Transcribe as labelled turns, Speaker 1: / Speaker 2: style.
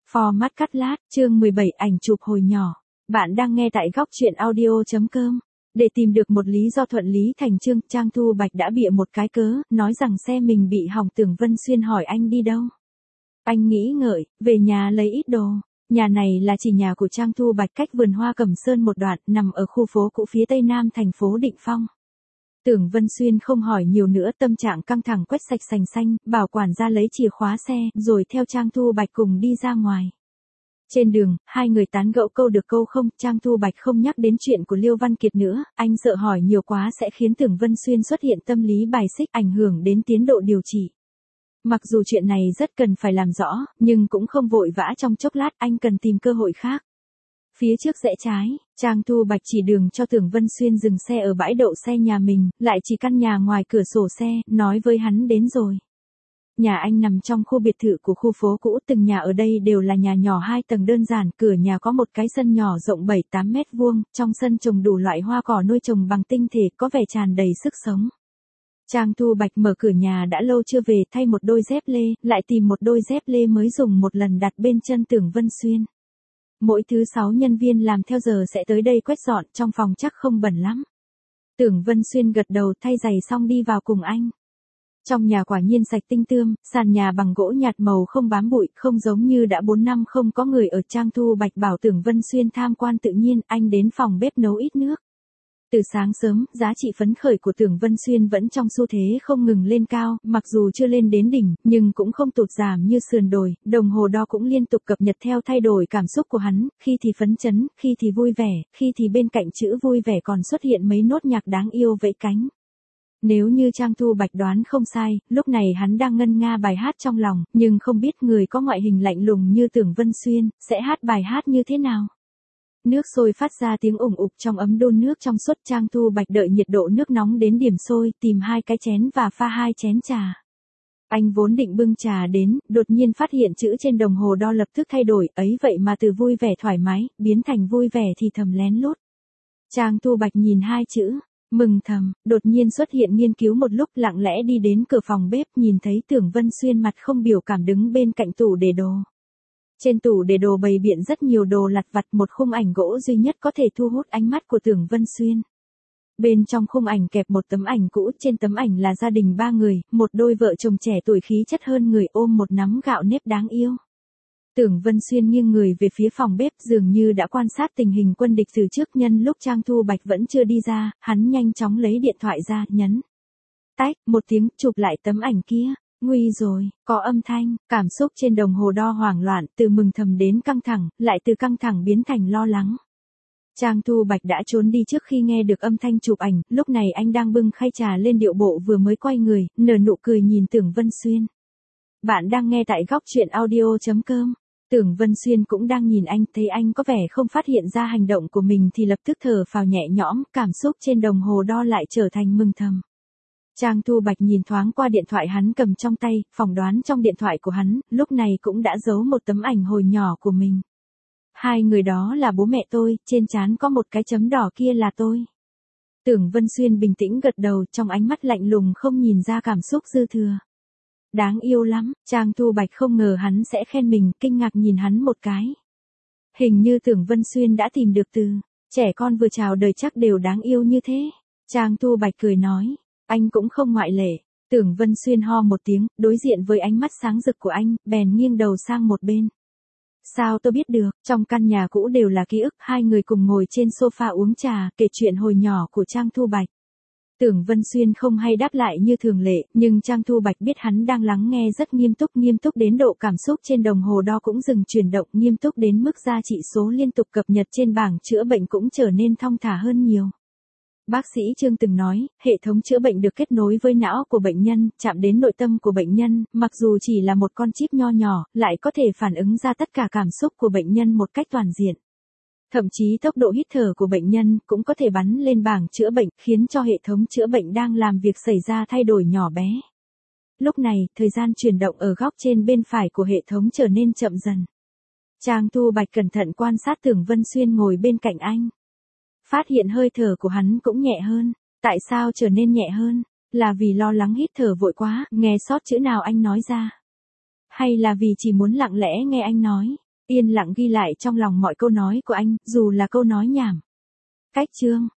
Speaker 1: Format cắt lát, chương 17 ảnh chụp hồi nhỏ. Bạn đang nghe tại góc truyện audio.com. Để tìm được một lý do thuận lý thành chương, Trang Thu Bạch đã bịa một cái cớ, nói rằng xe mình bị hỏng. Tưởng Vân Xuyên hỏi anh đi đâu. Anh nghĩ ngợi, về nhà lấy ít đồ. Nhà này là chỉ nhà của Trang Thu Bạch cách vườn hoa Cẩm Sơn một đoạn, nằm ở khu phố cũ phía tây nam thành phố Định Phong. Tưởng Vân Xuyên không hỏi nhiều nữa, tâm trạng căng thẳng quét sạch sành xanh, bảo quản gia lấy chìa khóa xe, rồi theo Trang Thu Bạch cùng đi ra ngoài. Trên đường, hai người tán gẫu câu được câu không, Trang Thu Bạch không nhắc đến chuyện của Liêu Văn Kiệt nữa, anh sợ hỏi nhiều quá sẽ khiến Tưởng Vân Xuyên xuất hiện tâm lý bài xích, ảnh hưởng đến tiến độ điều trị. Mặc dù chuyện này rất cần phải làm rõ, nhưng cũng không vội vã trong chốc lát, anh cần tìm cơ hội khác. Phía trước rẽ trái, Trang Thu Bạch chỉ đường cho Tưởng Vân Xuyên dừng xe ở bãi đậu xe nhà mình, lại chỉ căn nhà ngoài cửa sổ xe, nói với hắn đến rồi. Nhà anh nằm trong khu biệt thự của khu phố cũ, từng nhà ở đây đều là nhà nhỏ 2 tầng đơn giản, cửa nhà có một cái sân nhỏ rộng 7-8 mét vuông, trong sân trồng đủ loại hoa cỏ nuôi trồng bằng tinh thể, có vẻ tràn đầy sức sống. Trang Thu Bạch mở cửa nhà đã lâu chưa về, thay một đôi dép lê, lại tìm một đôi dép lê mới dùng một lần đặt bên chân Tưởng Vân Xuyên. Mỗi thứ 6 nhân viên làm theo giờ sẽ tới đây quét dọn, trong phòng chắc không bẩn lắm. Tưởng Vân Xuyên gật đầu, thay giày xong đi vào cùng anh. Trong nhà quả nhiên sạch tinh tươm, sàn nhà bằng gỗ nhạt màu không bám bụi, không giống như đã 4 năm không có người ở. Trang Thu Bạch bảo Tưởng Vân Xuyên tham quan tự nhiên, anh đến phòng bếp nấu ít nước. Từ sáng sớm, giá trị phấn khởi của Tưởng Vân Xuyên vẫn trong xu thế không ngừng lên cao, mặc dù chưa lên đến đỉnh, nhưng cũng không tụt giảm như sườn đồi, đồng hồ đo cũng liên tục cập nhật theo thay đổi cảm xúc của hắn, khi thì phấn chấn, khi thì vui vẻ, khi thì bên cạnh chữ vui vẻ còn xuất hiện mấy nốt nhạc đáng yêu vẫy cánh. Nếu như Trang Thu Bạch đoán không sai, lúc này hắn đang ngân nga bài hát trong lòng, nhưng không biết người có ngoại hình lạnh lùng như Tưởng Vân Xuyên, sẽ hát bài hát như thế nào. Nước sôi phát ra tiếng ủng ục trong ấm đun nước trong suốt. Trang Thu Bạch đợi nhiệt độ nước nóng đến điểm sôi, tìm 2 cái chén và pha 2 chén trà. Anh vốn định bưng trà đến, đột nhiên phát hiện chữ trên đồng hồ đo lập tức thay đổi, ấy vậy mà từ vui vẻ thoải mái, biến thành vui vẻ thì thầm lén lút. Trang Thu Bạch nhìn 2 chữ, mừng thầm, đột nhiên xuất hiện nghiên cứu một lúc, lặng lẽ đi đến cửa phòng bếp, nhìn thấy Tưởng Vân Xuyên mặt không biểu cảm đứng bên cạnh tủ để đồ. Trên tủ để đồ bày biện rất nhiều đồ lặt vặt, một khung ảnh gỗ duy nhất có thể thu hút ánh mắt của Tưởng Vân Xuyên. Bên trong khung ảnh kẹp một tấm ảnh cũ, trên tấm ảnh là gia đình 3 người, một đôi vợ chồng trẻ tuổi khí chất hơn người ôm một nắm gạo nếp đáng yêu. Tưởng Vân Xuyên nghiêng người về phía phòng bếp, dường như đã quan sát tình hình quân địch từ trước. Nhân lúc Trang Thu Bạch vẫn chưa đi ra, hắn nhanh chóng lấy điện thoại ra, nhấn. Tách, một tiếng, chụp lại tấm ảnh kia. Nguy rồi, có âm thanh, cảm xúc trên đồng hồ đo hoảng loạn, từ mừng thầm đến căng thẳng, lại từ căng thẳng biến thành lo lắng. Trang Thu Bạch đã trốn đi trước khi nghe được âm thanh chụp ảnh, lúc này anh đang bưng khay trà lên điệu bộ vừa mới quay người, nở nụ cười nhìn Tưởng Vân Xuyên. Bạn đang nghe tại góc truyện audio.com. Tưởng Vân Xuyên cũng đang nhìn anh, thấy anh có vẻ không phát hiện ra hành động của mình thì lập tức thở phào nhẹ nhõm, cảm xúc trên đồng hồ đo lại trở thành mừng thầm. Trang Thu Bạch nhìn thoáng qua điện thoại hắn cầm trong tay, phỏng đoán trong điện thoại của hắn, lúc này cũng đã giấu một tấm ảnh hồi nhỏ của mình. 2 người đó là bố mẹ tôi, trên trán có một cái chấm đỏ kia là tôi. Tưởng Vân Xuyên bình tĩnh gật đầu, trong ánh mắt lạnh lùng không nhìn ra cảm xúc dư thừa. Đáng yêu lắm, Trang Thu Bạch không ngờ hắn sẽ khen mình, kinh ngạc nhìn hắn một cái. Hình như Tưởng Vân Xuyên đã tìm được từ, trẻ con vừa chào đời chắc đều đáng yêu như thế. Trang Thu Bạch cười nói. Anh cũng không ngoại lệ. Tưởng Vân Xuyên ho một tiếng, đối diện với ánh mắt sáng rực của anh, bèn nghiêng đầu sang một bên. Sao tôi biết được, trong căn nhà cũ đều là ký ức. 2 người cùng ngồi trên sofa uống trà, kể chuyện hồi nhỏ của Trang Thu Bạch. Tưởng Vân Xuyên không hay đáp lại như thường lệ, nhưng Trang Thu Bạch biết hắn đang lắng nghe rất nghiêm túc đến độ cảm xúc trên đồng hồ đo cũng dừng chuyển động, nghiêm túc đến mức giá trị số liên tục cập nhật trên bảng chữa bệnh cũng trở nên thong thả hơn nhiều. Bác sĩ Trương từng nói, hệ thống chữa bệnh được kết nối với não của bệnh nhân, chạm đến nội tâm của bệnh nhân, mặc dù chỉ là một con chip nho nhỏ, lại có thể phản ứng ra tất cả cảm xúc của bệnh nhân một cách toàn diện. Thậm chí tốc độ hít thở của bệnh nhân cũng có thể bắn lên bảng chữa bệnh, khiến cho hệ thống chữa bệnh đang làm việc xảy ra thay đổi nhỏ bé. Lúc này, thời gian chuyển động ở góc trên bên phải của hệ thống trở nên chậm dần. Trang Thu Bạch cẩn thận quan sát Tưởng Vân Xuyên ngồi bên cạnh anh. Phát hiện hơi thở của hắn cũng nhẹ hơn. Tại sao trở nên nhẹ hơn? Là vì lo lắng hít thở vội quá, nghe sót chữ nào anh nói ra? Hay là vì chỉ muốn lặng lẽ nghe anh nói? Yên lặng ghi lại trong lòng mọi câu nói của anh, dù là câu nói nhảm. Cách chương